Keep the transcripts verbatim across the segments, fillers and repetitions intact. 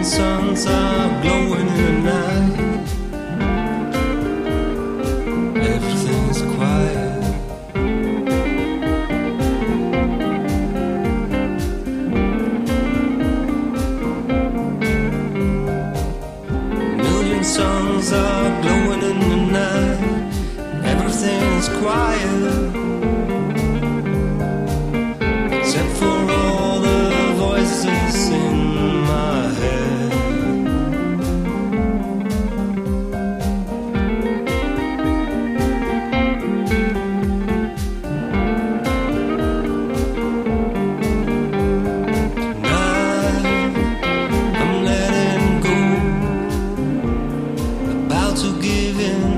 suns are glowing in the night. Everything's quiet. Million suns are glowing in the night. Everything's quiet. Except for all the voices in my head. Tonight I'm letting go, about to give in.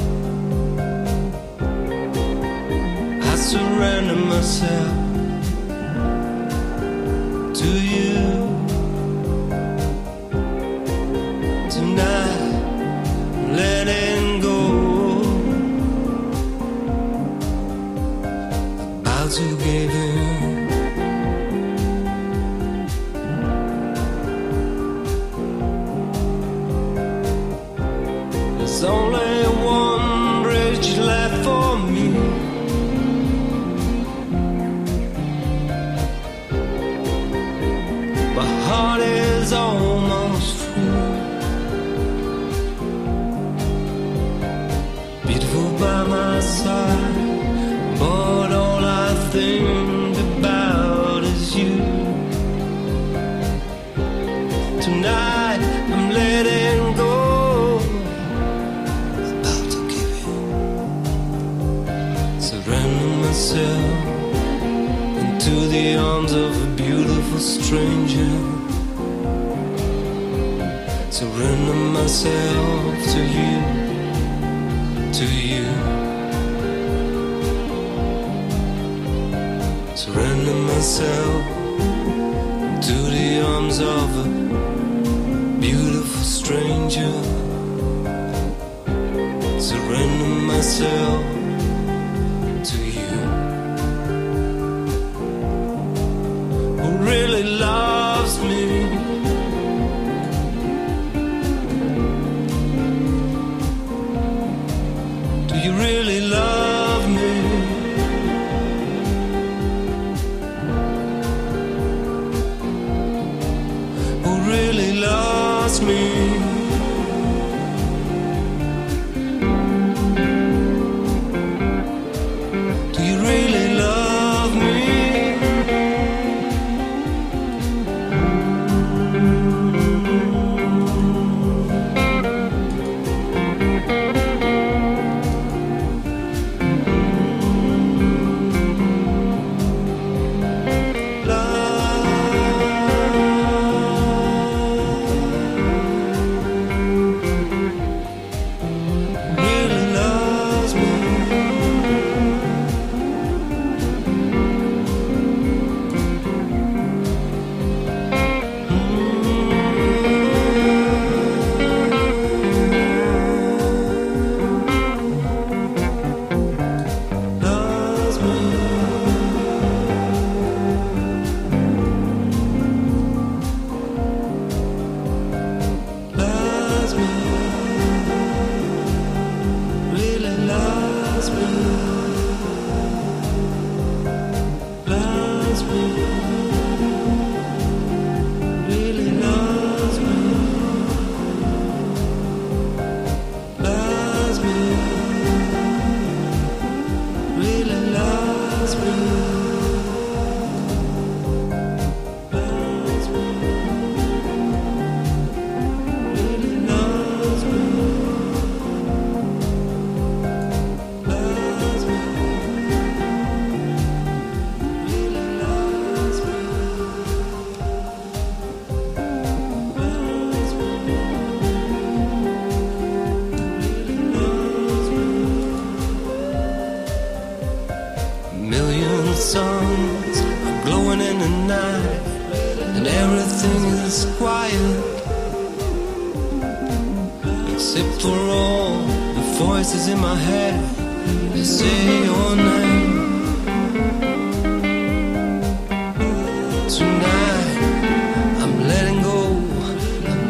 I surrender myself to you tonight, letting go, about to give in. There's only one bridge left for me. My heart is almost free. Beautiful by my side, but all I think about is you. Tonight I'm letting go, about to give in. Surrender myself into the arms of a beautiful stranger. Surrender myself to you, to you. Surrender myself to the arms of a beautiful stranger. Surrender myself to you. Who really loves me? Do you really love me? Who really loves me? Do you really love me? Suns are glowing in the night, and everything is quiet, except for all the voices in my head. They say your name. Tonight I'm letting go,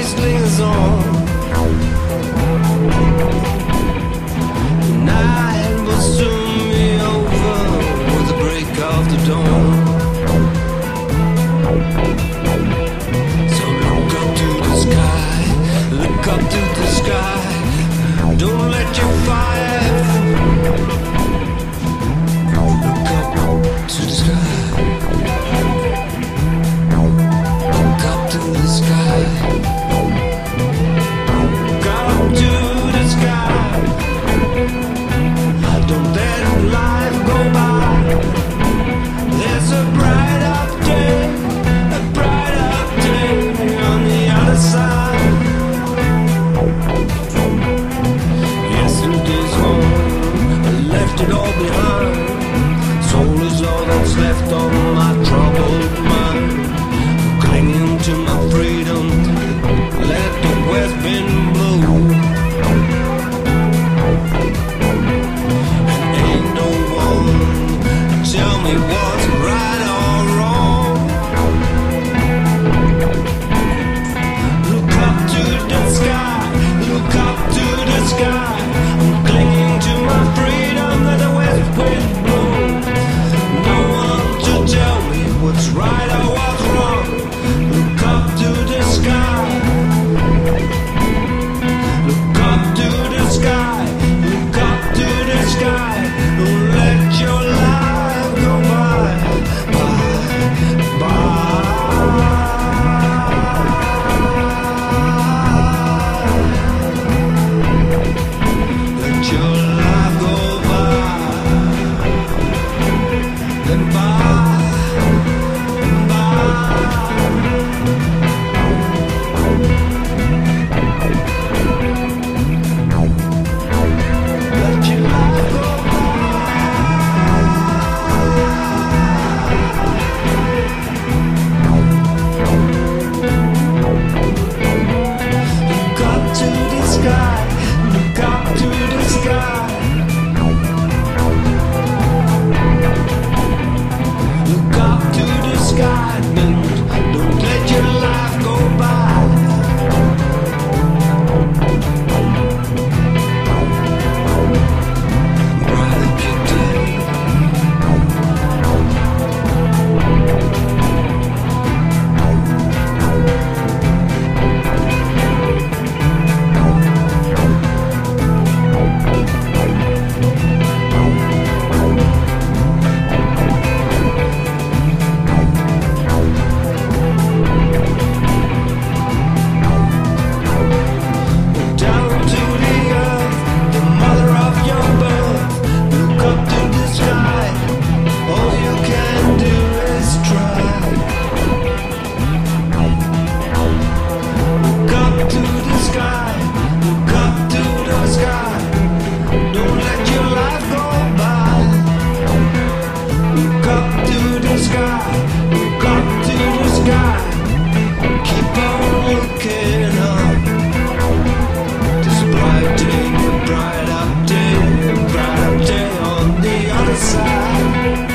just lingers on. The night will soon be over with the break of the dawn. So look up to the sky, look up to the sky. Don't let your fire look up to the sky. Look up to the sky. Look up to the sky. Don't let life go by. There's a brighter day, a brighter day on the other side. Yesterday's home, I left it all behind. Soul is all that's left on my troubled mind. Clinging to my freedom, let the west wind blow. And ain't no one tell me what's right or wrong. Look up to the sky, look up to the sky. I'm clinging to my freedom, let the west wind blow. No one to tell me what's right or what's wrong. Look up to the sky. Look up to the sky. Look up to the sky. Don't let your life go by, by, by. Let your life go by, then by, by. Let your life go by. Look up to the sky. Look up to the sky. Look up to the sky. Don't, don't let your life go by. Brighter day. Down to the earth, the mother of your birth. Look up to the sky. All you can do is try. Look up to the sky. Look up to the sky. Don't let your life go by. Look up to the sky. Look up to the sky. Keep on looking up. This bright day, a bright up day, a bright up day on the other side.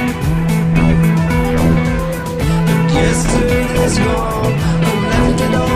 And yesterday's gone, I left it all